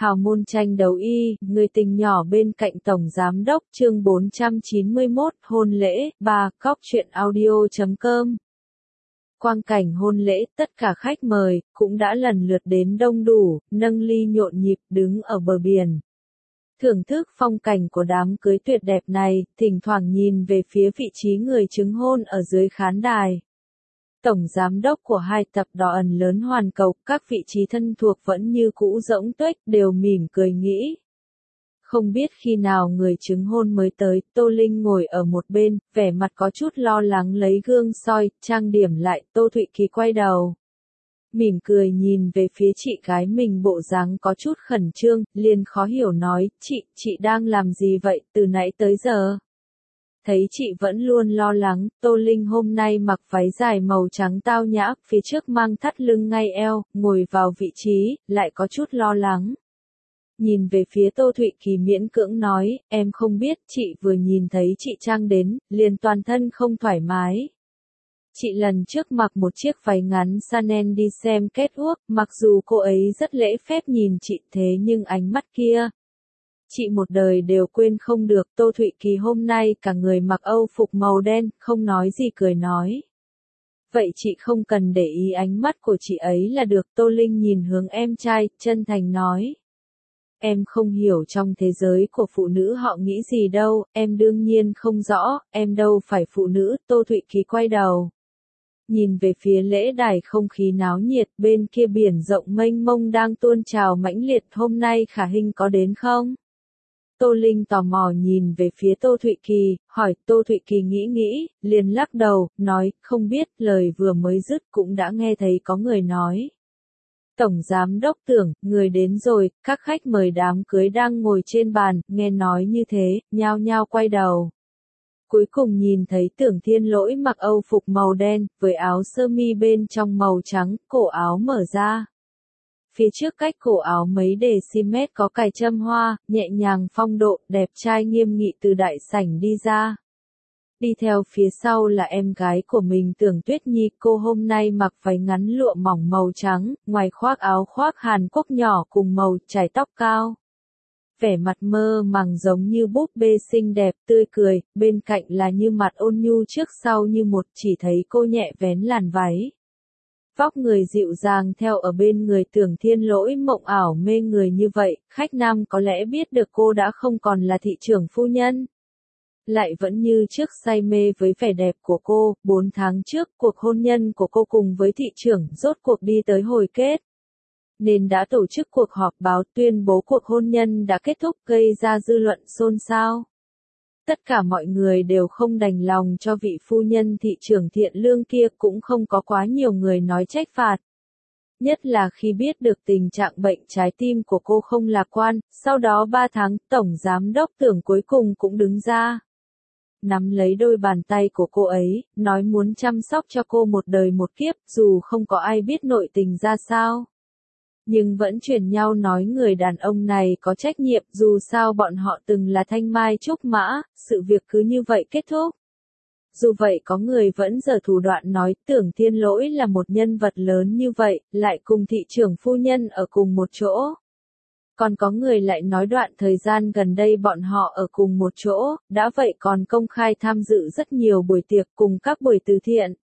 Hào môn tranh đấu y, người tình nhỏ bên cạnh Tổng Giám đốc chương 491, hôn lễ, 3, cóc truyện audio.com. Quang cảnh hôn lễ, tất cả khách mời, cũng đã lần lượt đến đông đủ, nâng ly nhộn nhịp đứng ở bờ biển. Thưởng thức phong cảnh của đám cưới tuyệt đẹp này, thỉnh thoảng nhìn về phía vị trí người chứng hôn ở dưới khán đài. Tổng giám đốc của hai tập đoàn lớn hoàn cầu, các vị trí thân thuộc vẫn như cũ rỗng tuếch, đều mỉm cười nghĩ. Không biết khi nào người chứng hôn mới tới, Tô Linh ngồi ở một bên, vẻ mặt có chút lo lắng lấy gương soi, trang điểm lại, Tô Thụy Kỳ quay đầu. Mỉm cười nhìn về phía chị gái mình bộ dáng có chút khẩn trương, liền khó hiểu nói, chị đang làm gì vậy, từ nãy tới giờ? Thấy chị vẫn luôn lo lắng, Tô Linh hôm nay mặc váy dài màu trắng tao nhã, phía trước mang thắt lưng ngay eo, ngồi vào vị trí, lại có chút lo lắng. Nhìn về phía Tô Thụy Kỳ miễn cưỡng nói, em không biết, chị vừa nhìn thấy chị trang đến, liền toàn thân không thoải mái. Chị lần trước mặc một chiếc váy ngắn Chanel đi xem catwalk, mặc dù cô ấy rất lễ phép nhìn chị thế nhưng ánh mắt kia. Chị một đời đều quên không được. Tô Thụy Kỳ hôm nay cả người mặc âu phục màu đen, không nói gì cười nói. Vậy chị không cần để ý ánh mắt của chị ấy là được. Tô Linh nhìn hướng em trai, chân thành nói. Em không hiểu trong thế giới của phụ nữ họ nghĩ gì đâu, em đương nhiên không rõ, em đâu phải phụ nữ. Tô Thụy Kỳ quay đầu. Nhìn về phía lễ đài không khí náo nhiệt, bên kia biển rộng mênh mông đang tuôn trào mãnh liệt, hôm nay Khả Hinh có đến không? Tô Linh tò mò nhìn về phía Tô Thụy Kỳ, hỏi. Tô Thụy Kỳ nghĩ, liền lắc đầu, nói, không biết, lời vừa mới dứt cũng đã nghe thấy có người nói. Tổng Giám đốc Tưởng, người đến rồi, các khách mời đám cưới đang ngồi trên bàn, nghe nói như thế, nhao nhao quay đầu. Cuối cùng nhìn thấy Tưởng Thiên Lỗi mặc âu phục màu đen, với áo sơ mi bên trong màu trắng, cổ áo mở ra. Phía trước cách cổ áo mấy decimet có cài châm hoa, nhẹ nhàng phong độ, đẹp trai nghiêm nghị từ đại sảnh đi ra. Đi theo phía sau là em gái của mình Tưởng Tuyết Nhi, cô hôm nay mặc váy ngắn lụa mỏng màu trắng, ngoài khoác áo khoác Hàn Quốc nhỏ cùng màu chải tóc cao. Vẻ mặt mơ màng giống như búp bê xinh đẹp, tươi cười, bên cạnh là như mặt ôn nhu trước sau như một, chỉ thấy cô nhẹ vén làn váy. Vóc người dịu dàng theo ở bên người Tưởng Thiên Lỗi mộng ảo mê người như vậy, khách nam có lẽ biết được cô đã không còn là thị trưởng phu nhân. Lại vẫn như trước say mê với vẻ đẹp của cô, 4 tháng trước cuộc hôn nhân của cô cùng với thị trưởng rốt cuộc đi tới hồi kết. Nên đã tổ chức cuộc họp báo tuyên bố cuộc hôn nhân đã kết thúc gây ra dư luận xôn xao. Tất cả mọi người đều không đành lòng cho vị phu nhân thị trưởng thiện lương kia, cũng không có quá nhiều người nói trách phạt. Nhất là khi biết được tình trạng bệnh trái tim của cô không lạc quan, sau đó 3 tháng, Tổng Giám đốc Tưởng cuối cùng cũng đứng ra. Nắm lấy đôi bàn tay của cô ấy, nói muốn chăm sóc cho cô một đời một kiếp, dù không có ai biết nội tình ra sao. Nhưng vẫn truyền nhau nói người đàn ông này có trách nhiệm, dù sao bọn họ từng là thanh mai trúc mã, sự việc cứ như vậy kết thúc. Dù vậy có người vẫn giở thủ đoạn nói Tưởng Thiên Lỗi là một nhân vật lớn như vậy, lại cùng thị trưởng phu nhân ở cùng một chỗ. Còn có người lại nói đoạn thời gian gần đây bọn họ ở cùng một chỗ, đã vậy còn công khai tham dự rất nhiều buổi tiệc cùng các buổi từ thiện.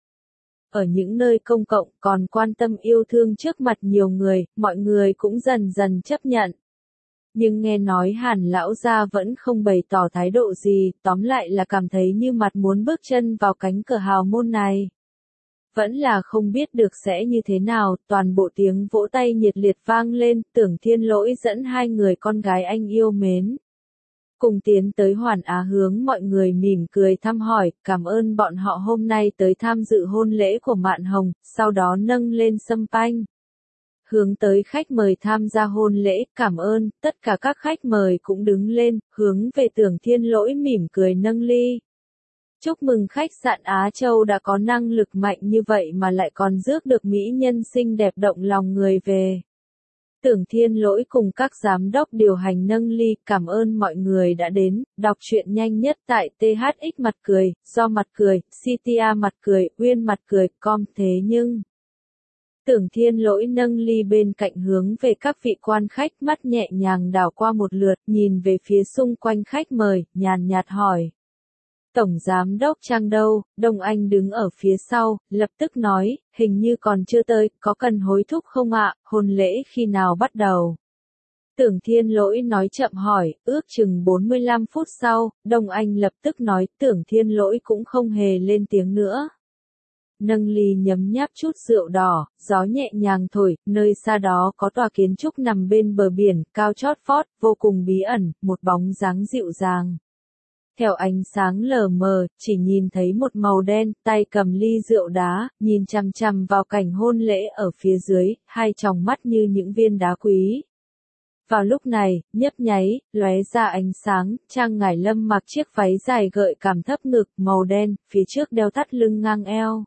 Ở những nơi công cộng còn quan tâm yêu thương trước mặt nhiều người, mọi người cũng dần dần chấp nhận. Nhưng nghe nói Hàn lão gia vẫn không bày tỏ thái độ gì, tóm lại là cảm thấy như mặt muốn bước chân vào cánh cửa hào môn này. Vẫn là không biết được sẽ như thế nào, toàn bộ tiếng vỗ tay nhiệt liệt vang lên, Tưởng Thiên Lỗi dẫn hai người con gái anh yêu mến. Cùng tiến tới Hoàn Á hướng mọi người mỉm cười thăm hỏi, cảm ơn bọn họ hôm nay tới tham dự hôn lễ của Mạn Hồng, sau đó nâng lên sâm panh. Hướng tới khách mời tham gia hôn lễ, cảm ơn, tất cả các khách mời cũng đứng lên, hướng về Tưởng Thiên Lỗi mỉm cười nâng ly. Chúc mừng khách sạn Á Châu đã có năng lực mạnh như vậy mà lại còn rước được mỹ nhân xinh đẹp động lòng người về. Tưởng Thiên Lỗi cùng các giám đốc điều hành nâng ly, cảm ơn mọi người đã đến, đọc truyện nhanh nhất tại THX mặt cười, do mặt cười, CTA mặt cười, Uyên mặt cười, com thế nhưng. Tưởng Thiên Lỗi nâng ly bên cạnh hướng về các vị quan khách, mắt nhẹ nhàng đảo qua một lượt, nhìn về phía xung quanh khách mời, nhàn nhạt hỏi. Tổng Giám Đốc Trang đâu? Đông Anh đứng ở phía sau, lập tức nói, hình như còn chưa tới, có cần hối thúc không ạ, hôn lễ khi nào bắt đầu? Tưởng Thiên Lỗi nói chậm hỏi, ước chừng 45 phút sau, Đông Anh lập tức nói, Tưởng Thiên Lỗi cũng không hề lên tiếng nữa. Nâng ly nhấm nháp chút rượu đỏ, gió nhẹ nhàng thổi, nơi xa đó có tòa kiến trúc nằm bên bờ biển, cao chót vót, vô cùng bí ẩn, một bóng dáng dịu dàng. Theo ánh sáng lờ mờ, chỉ nhìn thấy một màu đen, tay cầm ly rượu đá, nhìn chằm chằm vào cảnh hôn lễ ở phía dưới, hai tròng mắt như những viên đá quý. Vào lúc này, nhấp nháy, lóe ra ánh sáng, Trang Ngải Lâm mặc chiếc váy dài gợi cảm thấp ngực, màu đen, phía trước đeo thắt lưng ngang eo.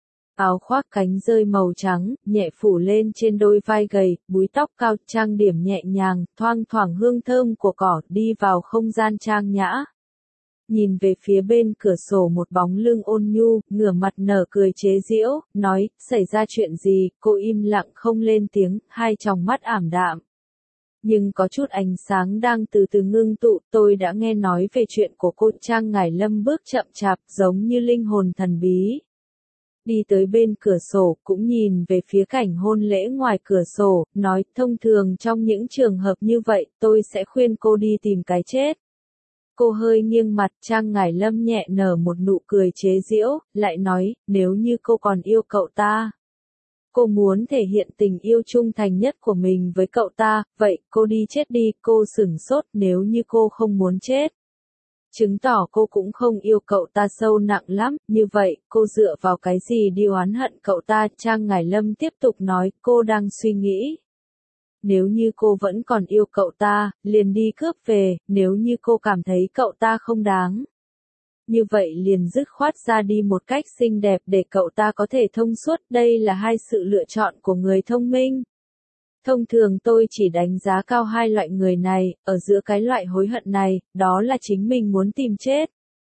Áo khoác cánh rơi màu trắng, nhẹ phủ lên trên đôi vai gầy, búi tóc cao, trang điểm nhẹ nhàng, thoang thoảng hương thơm của cỏ, đi vào không gian trang nhã. Nhìn về phía bên cửa sổ một bóng lưng ôn nhu, ngửa mặt nở cười chế giễu, nói, xảy ra chuyện gì, cô im lặng không lên tiếng, hai tròng mắt ảm đạm. Nhưng có chút ánh sáng đang từ từ ngưng tụ, tôi đã nghe nói về chuyện của cô. Trang Ngải Lâm bước chậm chạp, giống như linh hồn thần bí. Đi tới bên cửa sổ, cũng nhìn về phía cảnh hôn lễ ngoài cửa sổ, nói, thông thường trong những trường hợp như vậy, tôi sẽ khuyên cô đi tìm cái chết. Cô hơi nghiêng mặt, Trang Ngải Lâm nhẹ nở một nụ cười chế giễu, lại nói, nếu như cô còn yêu cậu ta. Cô muốn thể hiện tình yêu trung thành nhất của mình với cậu ta, vậy, cô đi chết đi, cô sửng sốt, nếu như cô không muốn chết. Chứng tỏ cô cũng không yêu cậu ta sâu nặng lắm, như vậy, cô dựa vào cái gì đi oán hận cậu ta? Trang Ngải Lâm tiếp tục nói, cô đang suy nghĩ. Nếu như cô vẫn còn yêu cậu ta, liền đi cướp về, nếu như cô cảm thấy cậu ta không đáng. Như vậy liền dứt khoát ra đi một cách xinh đẹp để cậu ta có thể thông suốt, đây là hai sự lựa chọn của người thông minh. Thông thường tôi chỉ đánh giá cao hai loại người này, ở giữa cái loại hối hận này, đó là chính mình muốn tìm chết.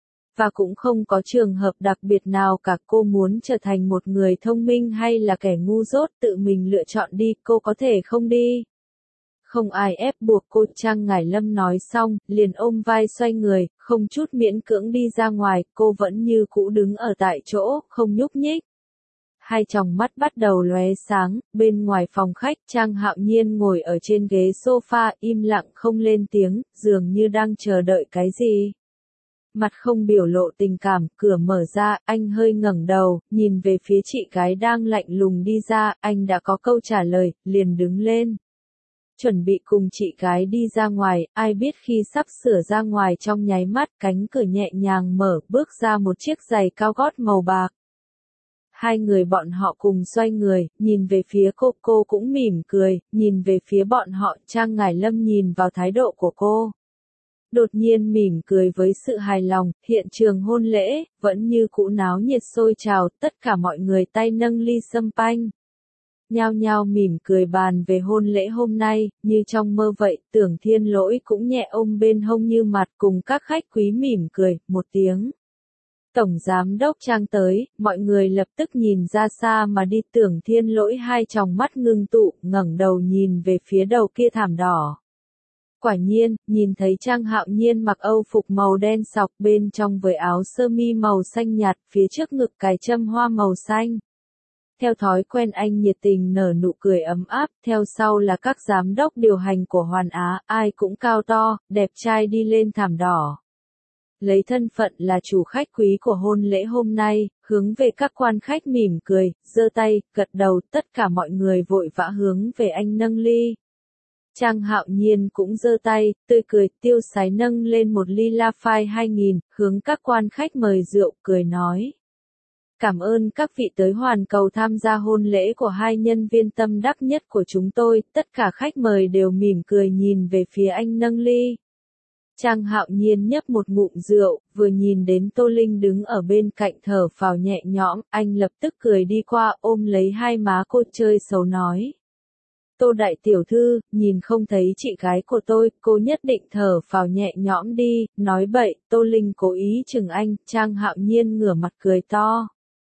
Và cũng không có trường hợp đặc biệt nào cả, cô muốn trở thành một người thông minh hay là kẻ ngu dốt, tự mình lựa chọn đi, cô có thể không đi. Không ai ép buộc cô. Trang Ngải Lâm nói xong, liền ôm vai xoay người, không chút miễn cưỡng đi ra ngoài, cô vẫn như cũ đứng ở tại chỗ, không nhúc nhích. Hai tròng mắt bắt đầu lóe sáng, bên ngoài phòng khách, Trang Hạo Nhiên ngồi ở trên ghế sofa, im lặng không lên tiếng, dường như đang chờ đợi cái gì. Mặt không biểu lộ tình cảm, cửa mở ra, anh hơi ngẩng đầu, nhìn về phía chị gái đang lạnh lùng đi ra, anh đã có câu trả lời, liền đứng lên. Chuẩn bị cùng chị gái đi ra ngoài, ai biết khi sắp sửa ra ngoài trong nháy mắt, cánh cửa nhẹ nhàng mở, bước ra một chiếc giày cao gót màu bạc. Hai người bọn họ cùng xoay người, nhìn về phía cô cũng mỉm cười, nhìn về phía bọn họ. Trang Ngải Lâm nhìn vào thái độ của cô. Đột nhiên mỉm cười với sự hài lòng, hiện trường hôn lễ, vẫn như cũ náo nhiệt sôi trào, tất cả mọi người tay nâng ly sâm panh. Nhao nhao mỉm cười bàn về hôn lễ hôm nay, như trong mơ vậy, Tưởng Thiên Lỗi cũng nhẹ ôm bên hông Như Mặt cùng các khách quý mỉm cười, một tiếng. Tổng Giám Đốc Trang tới, mọi người lập tức nhìn ra xa mà đi. Tưởng Thiên Lỗi hai tròng mắt ngưng tụ, ngẩng đầu nhìn về phía đầu kia thảm đỏ. Quả nhiên, nhìn thấy Trang Hạo Nhiên mặc âu phục màu đen sọc, bên trong với áo sơ mi màu xanh nhạt, phía trước ngực cài châm hoa màu xanh. Theo thói quen anh nhiệt tình nở nụ cười ấm áp, theo sau là các giám đốc điều hành của Hoàn Á, ai cũng cao to, đẹp trai đi lên thảm đỏ. Lấy thân phận là chủ khách quý của hôn lễ hôm nay, hướng về các quan khách mỉm cười, giơ tay, gật đầu, tất cả mọi người vội vã hướng về anh nâng ly. Trang Hạo Nhiên cũng giơ tay, tươi cười, tiêu sái nâng lên một ly Lafite 2000, hướng các quan khách mời rượu, cười nói. Cảm ơn các vị tới hoàn cầu tham gia hôn lễ của hai nhân viên tâm đắc nhất của chúng tôi, tất cả khách mời đều mỉm cười nhìn về phía anh nâng ly. Trang Hạo Nhiên nhấp một ngụm rượu, vừa nhìn đến Tô Linh đứng ở bên cạnh thở phào nhẹ nhõm, anh lập tức cười đi qua ôm lấy hai má cô chơi xấu nói. Tô đại tiểu thư, nhìn không thấy chị gái của tôi, cô nhất định thở phào nhẹ nhõm đi, nói bậy. Tô Linh cố ý chừng anh. Trang Hạo Nhiên ngửa mặt cười to.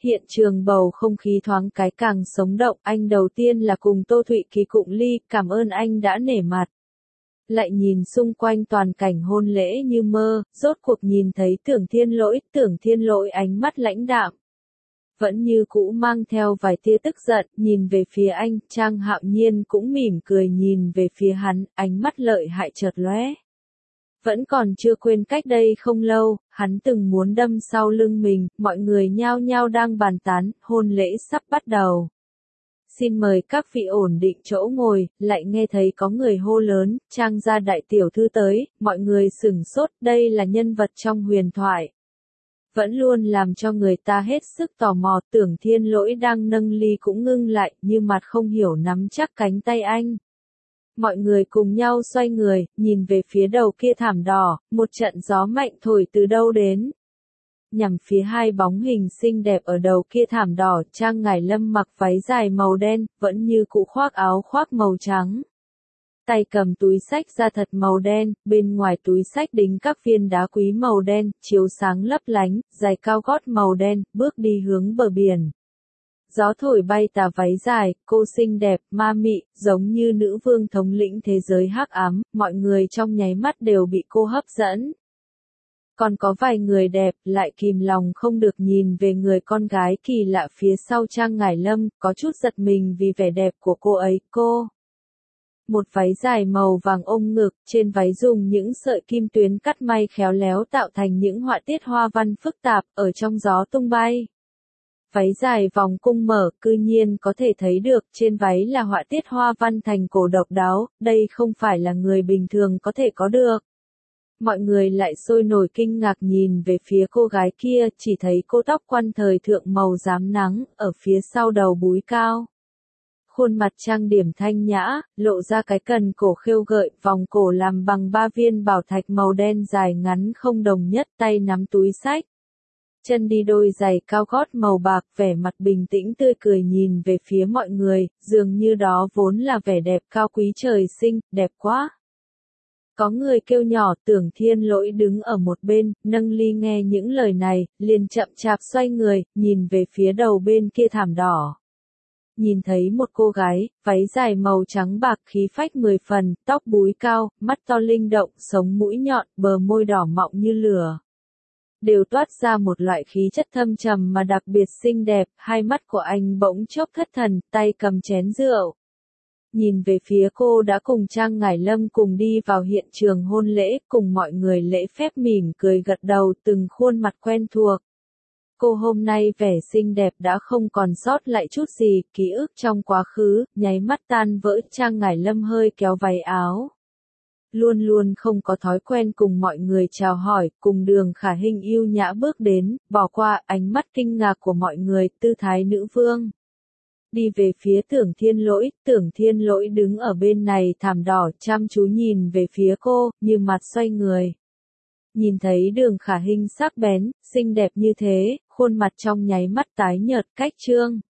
hiện trường bầu không khí thoáng cái càng sống động. Anh đầu tiên là cùng Tô Thụy Ký cụng ly, cảm ơn anh đã nể mặt. Lại nhìn xung quanh toàn cảnh hôn lễ như mơ, rốt cuộc nhìn thấy Tưởng Thiên Lỗi ánh mắt lãnh đạm. Vẫn như cũ mang theo vài tia tức giận, nhìn về phía anh, Trang Hạo Nhiên cũng mỉm cười nhìn về phía hắn, ánh mắt lợi hại chợt lóe. Vẫn còn chưa quên cách đây không lâu, hắn từng muốn đâm sau lưng mình, mọi người nhao nhao đang bàn tán, hôn lễ sắp bắt đầu. Xin mời các vị ổn định chỗ ngồi, lại nghe thấy có người hô lớn, Trang gia đại tiểu thư tới, mọi người sửng sốt, đây là nhân vật trong huyền thoại. Vẫn luôn làm cho người ta hết sức tò mò. Tưởng Thiên Lỗi đang nâng ly cũng ngưng lại, như mặt không hiểu nắm chắc cánh tay anh. Mọi người cùng nhau xoay người, nhìn về phía đầu kia thảm đỏ, một trận gió mạnh thổi từ đâu đến. Nhằm phía hai bóng hình xinh đẹp ở đầu kia thảm đỏ, Trang Ngải Lâm mặc váy dài màu đen, vẫn như cũ khoác áo khoác màu trắng. Tay cầm túi xách da thật màu đen, bên ngoài túi xách đính các viên đá quý màu đen, chiếu sáng lấp lánh, giày cao gót màu đen, bước đi hướng bờ biển. Gió thổi bay tà váy dài, cô xinh đẹp, ma mị, giống như nữ vương thống lĩnh thế giới hắc ám, mọi người trong nháy mắt đều bị cô hấp dẫn. Còn có vài người đẹp, lại kìm lòng không được nhìn về người con gái kỳ lạ phía sau Trang Ngải Lâm, có chút giật mình vì vẻ đẹp của cô ấy. Một váy dài màu vàng ôm ngực, trên váy dùng những sợi kim tuyến cắt may khéo léo tạo thành những họa tiết hoa văn phức tạp, ở trong gió tung bay. Váy dài vòng cung mở, cư nhiên có thể thấy được, trên váy là họa tiết hoa văn thành cổ độc đáo, đây không phải là người bình thường có thể có được. Mọi người lại sôi nổi kinh ngạc nhìn về phía cô gái kia, chỉ thấy cô tóc quăn thời thượng màu rám nắng, ở phía sau đầu búi cao. Khuôn mặt trang điểm thanh nhã, lộ ra cái cần cổ khêu gợi, vòng cổ làm bằng 3 viên bảo thạch màu đen dài ngắn không đồng nhất, tay nắm túi xách. Chân đi đôi giày cao gót màu bạc, vẻ mặt bình tĩnh tươi cười nhìn về phía mọi người, dường như đó vốn là vẻ đẹp cao quý trời sinh, đẹp quá. Có người kêu nhỏ. Tưởng Thiên Lỗi đứng ở một bên, nâng ly nghe những lời này, liền chậm chạp xoay người, nhìn về phía đầu bên kia thảm đỏ. Nhìn thấy một cô gái, váy dài màu trắng bạc khí phách 10 phần, tóc búi cao, mắt to linh động, sống mũi nhọn, bờ môi đỏ mọng như lửa. Đều toát ra một loại khí chất thâm trầm mà đặc biệt xinh đẹp, hai mắt của anh bỗng chốc thất thần, tay cầm chén rượu. Nhìn về phía cô đã cùng Trang Ngải Lâm cùng đi vào hiện trường hôn lễ, cùng mọi người lễ phép mỉm cười gật đầu, từng khuôn mặt quen thuộc. Cô hôm nay vẻ xinh đẹp đã không còn sót lại chút gì, ký ức trong quá khứ, nháy mắt tan vỡ. Trang Ngải Lâm hơi kéo váy áo. Luôn luôn không có thói quen cùng mọi người chào hỏi, cùng Đường Khả Hinh yêu nhã bước đến, bỏ qua ánh mắt kinh ngạc của mọi người, tư thái nữ vương. Đi về phía Tưởng Thiên Lỗi đứng ở bên này thảm đỏ, chăm chú nhìn về phía cô, như mặt xoay người. Nhìn thấy Đường Khả Hinh sắc bén, xinh đẹp như thế, khuôn mặt trong nháy mắt tái nhợt, cách trương.